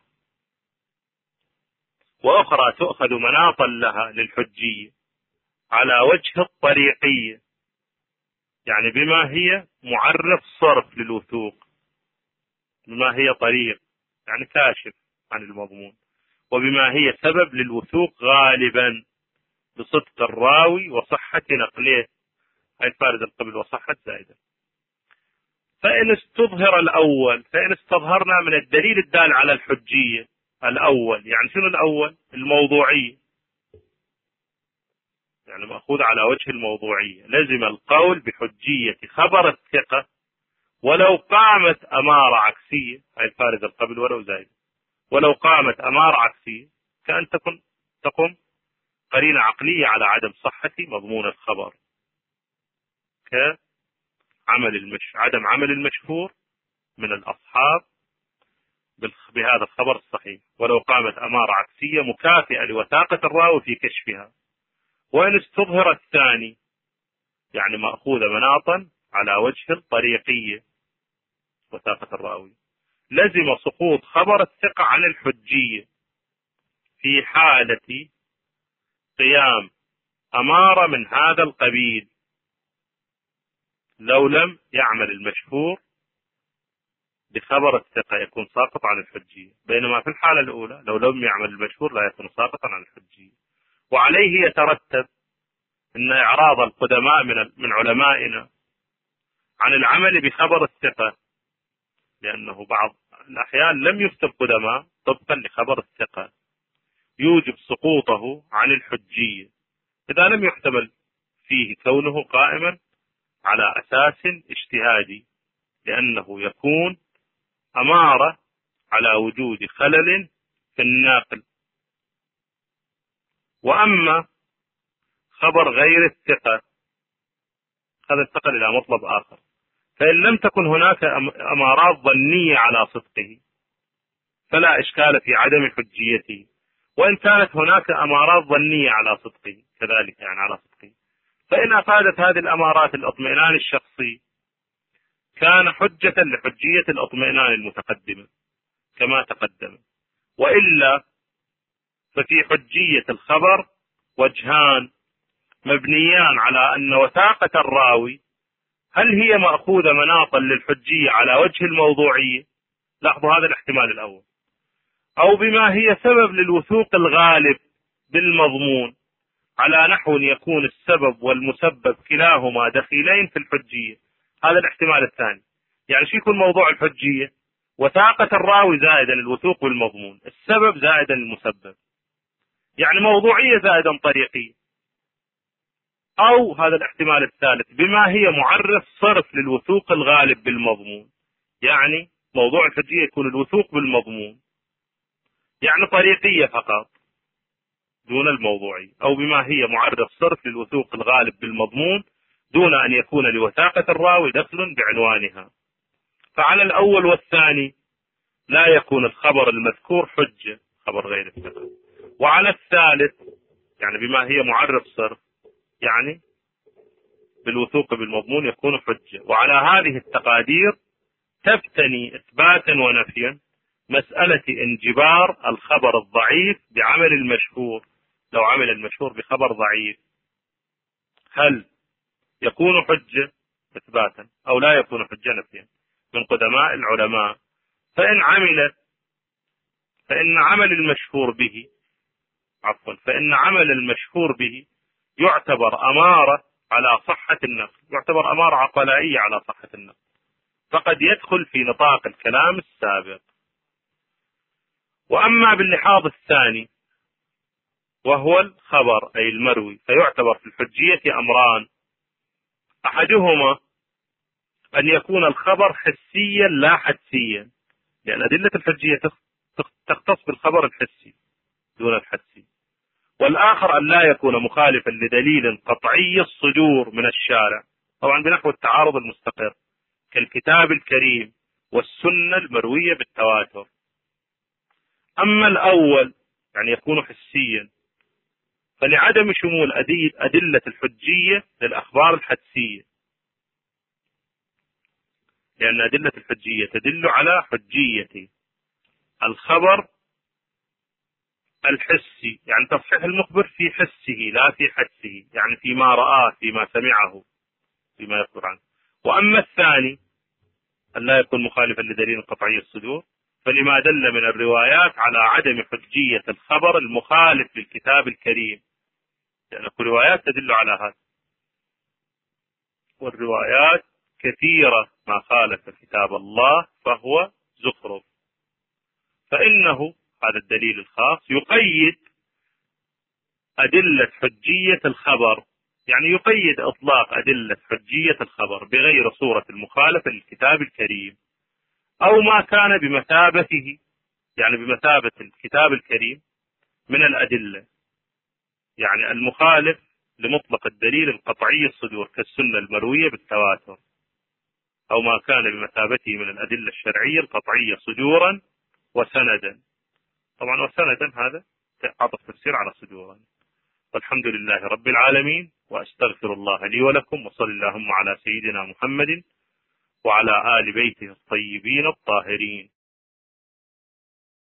وأخرى تؤخذ مناطا لها للحجية على وجه الطريقية، يعني بما هي معرف صرف للوثوق، بما هي طريق يعني كاشف عن المضمون، وبما هي سبب للوثوق غالبا بصدق الراوي وصحة نقله. هاي الفارزة قبل وصحة زائدة. فإن استظهر الأول، فإن استظهرنا من الدليل الدال على الحجية الأول، يعني شنو الأول؟ الموضوعية، يعني مأخوذ على وجه الموضوعية، لزم القول بحجية خبر الثقة ولو قامت أمارة عكسية. هاي الفارزة قبل ولو زائدة. ولو قامت أمارة عكسية كأن تكون تقوم قرينة عقلية على عدم صحة مضمون الخبر، كعمل المش عدم عمل المشهور من الأصحاب بهذا الخبر الصحيح، ولو قامت أمارة عكسية مكافئة لوثاقة الراوي في كشفها. وإن استظهر الثاني، يعني مأخوذ مناطا على وجه الطريقية وثاقة الراوي، لزم سقوط خبر الثقة عن الحجية في حالة قيام أمارة من هذا القبيل، لو لم يعمل المشهور بخبر الثقة يكون ساقط عن الحجية، بينما في الحالة الأولى لو لم يعمل المشهور لا يكون ساقطا عن الحجية. وعليه يترتب أن إعراض القدماء من من علمائنا عن العمل بخبر الثقة، لأنه بعض الأحيان لم يفتى القدماء طبقا لخبر الثقة، يوجب سقوطه عن الحجية إذا لم يحتمل فيه كونه قائما على أساس اجتهادي، لأنه يكون أمارة على وجود خلل في الناقل. وأما خبر غير الثقة هذا انتقل إلى مطلب آخر، فإن لم تكن هناك أمارات ظنية على صدقه فلا إشكال في عدم حجيته، وإن كانت هناك أمارات ظنية على صدقه كذلك يعني على صدقه، فإن أفادت هذه الأمارات الاطمئنان الشخصي كان حجة لحجية الاطمئنان المتقدمة كما تقدم. وإلا ففي حجية الخبر وجهان مبنيان على أن وثاقة الراوي هل هي مأخوذة مناطا للحجية على وجه الموضوعية، لاحظوا هذا الاحتمال الأول، أو بما هي سبب للوثوق الغالب بالمضمون على نحو يكون السبب والمسبب كلاهما دخيلين في الحجية، هذا الاحتمال الثاني. يعني شو يكون موضوع الحجية؟ وثاقة الراوي زائدا الوثوق بالمضمون، السبب زائدا المسبب، يعني موضوعية زائدا طريقية. أو هذا الاحتمال الثالث بما هي معرف صرف للوثوق الغالب بالمضمون، يعني موضوع الحجية يكون الوثوق بالمضمون يعني طريقية فقط دون الموضوعي، أو بما هي معرف صرف للوثوق الغالب بالمضمون دون أن يكون لوثاقة الراوي دخل بعنوانها. فعلى الأول والثاني لا يكون الخبر المذكور حجة، خبر غير الثقة. وعلى الثالث يعني بما هي معرف صرف يعني بالوثوق بالمضمون يكون حجة. وعلى هذه التقادير تفتني إثباتا ونفيا مسألة انجبار الخبر الضعيف بعمل المشهور. لو عمل المشهور بخبر ضعيف هل يكون حجة إثباتا أو لا يكون حجة نفيا من قدماء العلماء؟ فإن عمل فإن عمل المشهور به عفوا فإن عمل المشهور به يعتبر أمارة على صحة النقل، يعتبر أمارة عقلائية على صحة النقل، فقد يدخل في نطاق الكلام السابق. وأما باللحاظ الثاني وهو الخبر أي المروي فيعتبر في الحجية أمران، أحدهما أن يكون الخبر حسيا لا حدسيا، لأن أدلة الحجية تختص بالخبر الحسي دون الحدسي. والآخر أن لا يكون مخالفا لدليل قطعي الصدور من الشارع، طبعا بنحو التعارض المستقر كالكتاب الكريم والسنة المروية بالتواتر. أما الأول يعني يكون حسيا فلعدم شمول أدلة الحجية للأخبار الحدسية، لأن أدلة الحجية تدل على حجية الخبر الحسي، يعني تصحيح المخبر في حسه لا في حدسه، يعني فيما رآه فيما سمعه فيما يخبر عنه. وأما الثاني أن لا يكون مخالفا لدليل قطعي الصدور فلما دل من الروايات على عدم حجية الخبر المخالف للكتاب الكريم، لأن كل روايات تدل على هذا، والروايات كثيرة ما خالف كتاب الله فهو زخرف، فإنه هذا الدليل الخاص يقيد أدلة حجية الخبر، يعني يقيد إطلاق أدلة حجية الخبر بغير صورة المخالفة للكتاب الكريم أو ما كان بمثابته، يعني بمثابة الكتاب الكريم من الأدلة، يعني المخالف لمطلق الدليل القطعي الصدور كالسنة المروية بالتواتر، أو ما كان بمثابته من الأدلة الشرعية القطعية صدورا وسندا. طبعا وسندا هذا عطف تفسير على صدورا. والحمد لله رب العالمين، وأستغفر الله لي ولكم، وصل اللهم على سيدنا محمد وعلى آل بيته الطيبين الطاهرين.